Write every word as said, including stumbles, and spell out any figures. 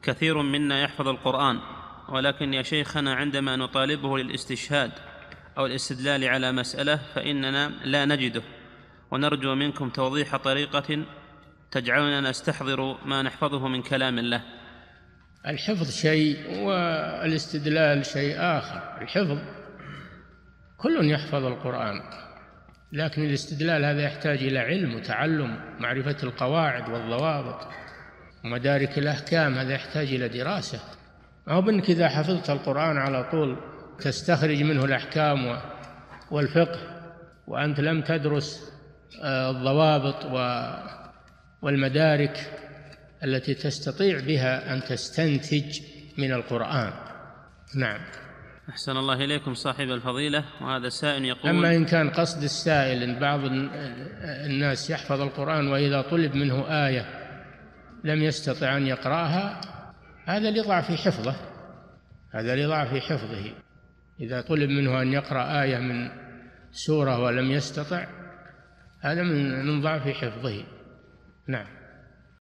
كثير منا يحفظ القرآن، ولكن يا شيخنا عندما نطالبه للاستشهاد أو الاستدلال على مسألة فإننا لا نجده، ونرجو منكم توضيح طريقة تجعلنا نستحضر ما نحفظه من كلام الله. الحفظ شيء والاستدلال شيء آخر. الحفظ كل يحفظ القرآن، لكن الاستدلال هذا يحتاج إلى علم وتعلم، معرفة القواعد والضوابط ومدارك الأحكام، هذا يحتاج إلى دراسة. ما هو بأنك إذا حفظت القرآن على طول تستخرج منه الأحكام والفقه وأنت لم تدرس الضوابط والمدارك التي تستطيع بها أن تستنتج من القرآن. نعم. أحسن الله إليكم صاحب الفضيلة. وهذا سائل يقول: أما إن كان قصد السائل أن بعض الناس يحفظ القرآن وإذا طلب منه آية لم يستطع أن يقرأها، هذا لضعف حفظه، هذا لضعف حفظه. إذا طلب منه أن يقرأ آية من سورة ولم يستطع، هذا من ضعف حفظه. نعم.